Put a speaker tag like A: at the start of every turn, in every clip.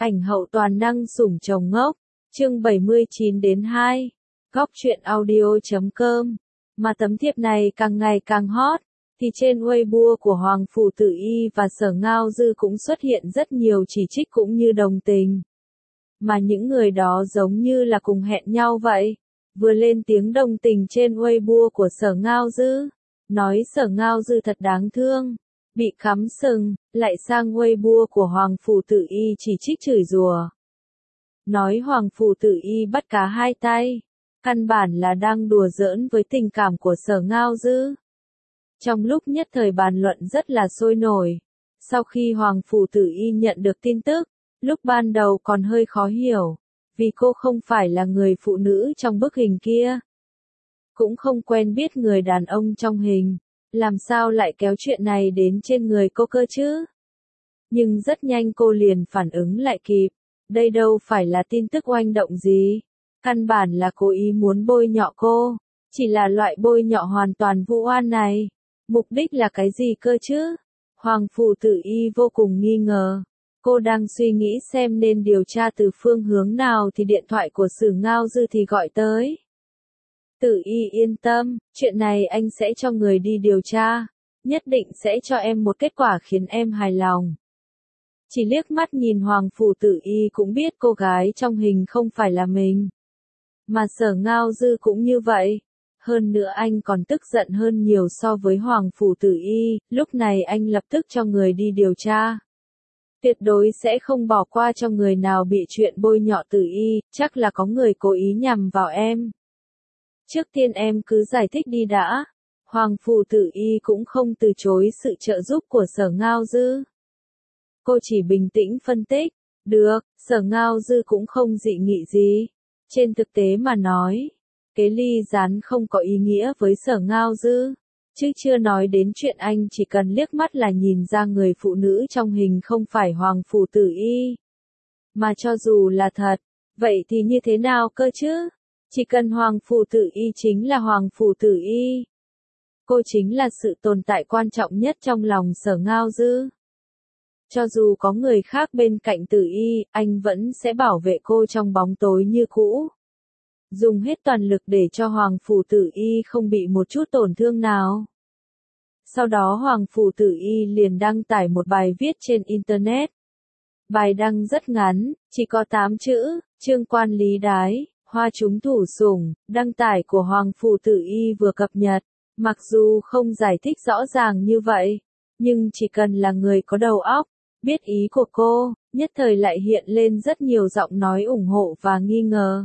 A: Ảnh hậu toàn năng sủng chồng ngốc, chương 79-2, góc truyện audio.com. Mà tấm thiệp này càng ngày càng hot, thì trên Weibo của Hoàng Phủ Tử Y và Sở Ngao Dư cũng xuất hiện rất nhiều chỉ trích cũng như đồng tình. Mà những người đó giống như là cùng hẹn nhau vậy, vừa lên tiếng đồng tình trên Weibo của Sở Ngao Dư, nói Sở Ngao Dư thật đáng thương, bị cắm sừng, lại sang Weibo của Hoàng Phủ Tử Y chỉ trích chửi rủa. Nói Hoàng Phủ Tử Y bắt cá hai tay, căn bản là đang đùa giỡn với tình cảm của Sở Ngao Dư. Trong lúc nhất thời bàn luận rất là sôi nổi, sau khi Hoàng Phủ Tử Y nhận được tin tức, lúc ban đầu còn hơi khó hiểu, vì cô không phải là người phụ nữ trong bức hình kia. Cũng không quen biết người đàn ông trong hình, làm sao lại kéo chuyện này đến trên người cô cơ chứ? Nhưng rất nhanh cô liền phản ứng lại kịp, đây đâu phải là tin tức oanh động gì, căn bản là cố ý muốn bôi nhọ cô, chỉ là loại bôi nhọ hoàn toàn vu oan này, mục đích là cái gì cơ chứ? Hoàng Phủ Tử Y vô cùng nghi ngờ, cô đang suy nghĩ xem nên điều tra từ phương hướng nào thì điện thoại của Sở Ngao Dư thì gọi tới. Tử Y yên tâm, chuyện này anh sẽ cho người đi điều tra, nhất định sẽ cho em một kết quả khiến em hài lòng. Chỉ liếc mắt nhìn Hoàng Phủ Tử Y cũng biết cô gái trong hình không phải là mình. Mà Sở Ngao Dư cũng như vậy. Hơn nữa anh còn tức giận hơn nhiều so với Hoàng Phủ Tử Y, lúc này anh lập tức cho người đi điều tra. Tuyệt đối sẽ không bỏ qua cho người nào bị chuyện bôi nhọ Tử Y, chắc là có người cố ý nhằm vào em. Trước tiên em cứ giải thích đi đã. Hoàng Phủ Tử Y cũng không từ chối sự trợ giúp của Sở Ngao Dư. Cô chỉ bình tĩnh phân tích, được, Sở Ngao Dư cũng không dị nghị gì. Trên thực tế mà nói, cái ly gián không có ý nghĩa với Sở Ngao Dư, chứ chưa nói đến chuyện anh chỉ cần liếc mắt là nhìn ra người phụ nữ trong hình không phải Hoàng Phủ Tử Y. Mà cho dù là thật, vậy thì như thế nào cơ chứ? Chỉ cần Hoàng Phủ Tử Y chính là Hoàng Phủ Tử Y. Cô chính là sự tồn tại quan trọng nhất trong lòng Sở Ngao Dư. Cho dù có người khác bên cạnh Tử Y, anh vẫn sẽ bảo vệ cô trong bóng tối như cũ. Dùng hết toàn lực để cho Hoàng Phủ Tử Y không bị một chút tổn thương nào. Sau đó Hoàng Phủ Tử Y liền đăng tải một bài viết trên Internet. Bài đăng rất ngắn, chỉ có 8 chữ, Trương Quan Lý Đái, hoa trúng thủ sủng, đăng tải của Hoàng Phủ Tử Y vừa cập nhật. Mặc dù không giải thích rõ ràng như vậy, nhưng chỉ cần là người có đầu óc, biết ý của cô, nhất thời lại hiện lên rất nhiều giọng nói ủng hộ và nghi ngờ.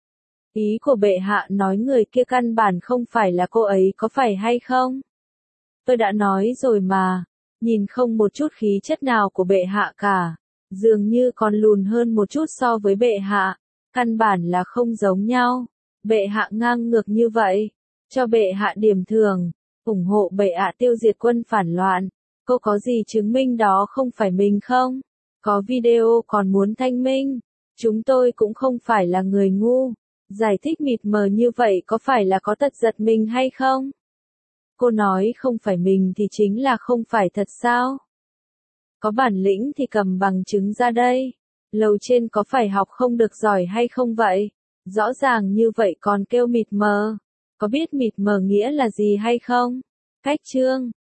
A: Ý của bệ hạ nói người kia căn bản không phải là cô ấy có phải hay không? Tôi đã nói rồi mà, nhìn không một chút khí chất nào của bệ hạ cả, dường như còn lùn hơn một chút so với bệ hạ, căn bản là không giống nhau. Bệ hạ ngang ngược như vậy, cho bệ hạ điểm thưởng, ủng hộ bệ hạ tiêu diệt quân phản loạn. Cô có gì chứng minh đó không phải mình không? Có video còn muốn thanh minh? Chúng tôi cũng không phải là người ngu. Giải thích mịt mờ như vậy có phải là có tật giật mình hay không? Cô nói không phải mình thì chính là không phải thật sao? Có bản lĩnh thì cầm bằng chứng ra đây. Lầu trên có phải học không được giỏi hay không vậy? Rõ ràng như vậy còn kêu mịt mờ. Có biết mịt mờ nghĩa là gì hay không? Cách chương